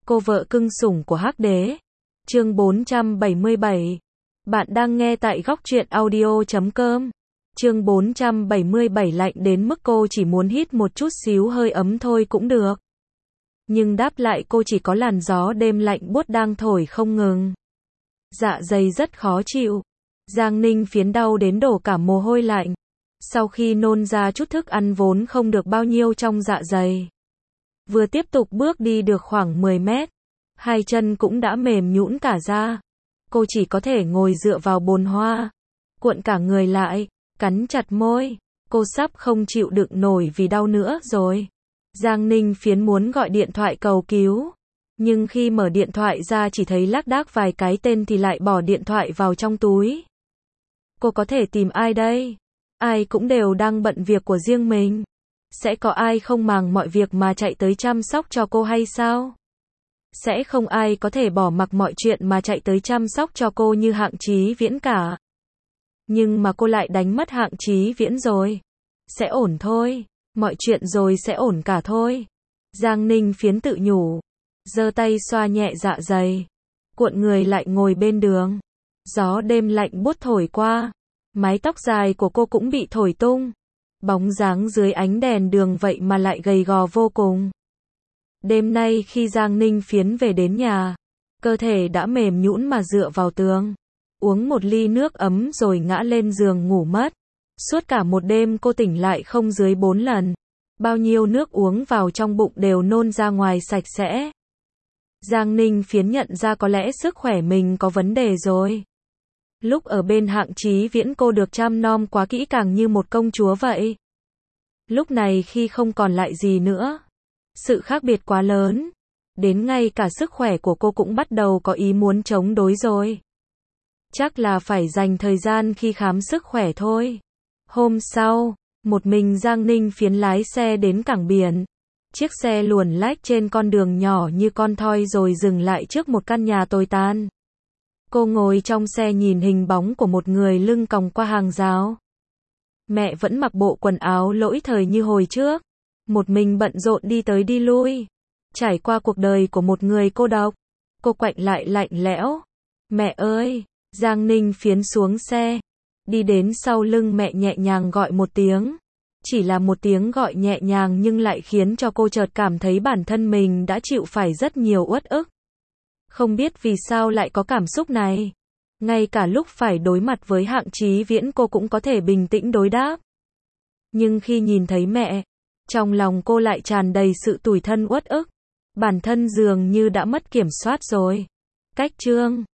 Cô vợ cưng sủng của Hắc Đế. Chương 477. Bạn đang nghe tại Góc Truyện Audio.com. Chương 477 lạnh đến mức cô chỉ muốn hít một chút xíu hơi ấm thôi cũng được. Nhưng đáp lại cô chỉ có làn gió đêm lạnh buốt đang thổi không ngừng. Dạ dày rất khó chịu. Giang Ninh Phiến đau đến đổ cả mồ hôi lạnh. Sau khi nôn ra chút thức ăn vốn không được bao nhiêu trong dạ dày. Vừa tiếp tục bước đi được khoảng 10 mét. Hai chân cũng đã mềm nhũn cả ra. Cô chỉ có thể ngồi dựa vào bồn hoa. Cuộn cả người lại, cắn chặt môi. Cô sắp không chịu đựng nổi vì đau nữa rồi. Giang Ninh Phiến muốn gọi điện thoại cầu cứu. Nhưng khi mở điện thoại ra chỉ thấy lác đác vài cái tên thì lại bỏ điện thoại vào trong túi. Cô có thể tìm ai đây? Ai cũng đều đang bận việc của riêng mình. Sẽ có ai không màng mọi việc mà chạy tới chăm sóc cho cô hay sao? Sẽ không ai có thể bỏ mặc mọi chuyện mà chạy tới chăm sóc cho cô như Hạng Chí Viễn cả. Nhưng mà cô lại đánh mất Hạng Chí Viễn rồi. Sẽ ổn thôi. Mọi chuyện rồi sẽ ổn cả thôi. Giang Ninh Phiến tự nhủ. Giơ tay xoa nhẹ dạ dày. Cuộn người lại ngồi bên đường. Gió đêm lạnh buốt thổi qua. Mái tóc dài của cô cũng bị thổi tung. Bóng dáng dưới ánh đèn đường vậy mà lại gầy gò vô cùng. Đêm nay khi Giang Ninh Phiến về đến nhà, cơ thể đã mềm nhũn mà dựa vào tường. Uống một ly nước ấm rồi ngã lên giường ngủ mất. Suốt cả một đêm cô tỉnh lại không dưới 4 lần. Bao nhiêu nước uống vào trong bụng đều nôn ra ngoài sạch sẽ. Giang Ninh Phiến nhận ra có lẽ sức khỏe mình có vấn đề rồi. Lúc ở bên Hạng Chí Viễn cô được chăm nom quá kỹ càng như một công chúa vậy. Lúc này khi không còn lại gì nữa, sự khác biệt quá lớn, đến ngay cả sức khỏe của cô cũng bắt đầu có ý muốn chống đối rồi. Chắc là phải dành thời gian khi khám sức khỏe thôi. Hôm sau, một mình Giang Ninh Phiến lái xe đến cảng biển. Chiếc xe luồn lách trên con đường nhỏ như con thoi rồi dừng lại trước một căn nhà tồi tàn. Cô ngồi trong xe nhìn hình bóng của một người lưng còng qua hàng rào. Mẹ vẫn mặc bộ quần áo lỗi thời như hồi trước. Một mình bận rộn đi tới đi lui. Trải qua cuộc đời của một người cô độc. Cô quạnh lại lạnh lẽo. Mẹ ơi! Giang Ninh Phiến xuống xe. Đi đến sau lưng mẹ nhẹ nhàng gọi một tiếng. Chỉ là một tiếng gọi nhẹ nhàng nhưng lại khiến cho cô chợt cảm thấy bản thân mình đã chịu phải rất nhiều uất ức. Không biết vì sao lại có cảm xúc này. Ngay cả lúc phải đối mặt với Hạng Chí Viễn cô cũng có thể bình tĩnh đối đáp. Nhưng khi nhìn thấy mẹ, trong lòng cô lại tràn đầy sự tủi thân uất ức. Bản thân dường như đã mất kiểm soát rồi. Cách chương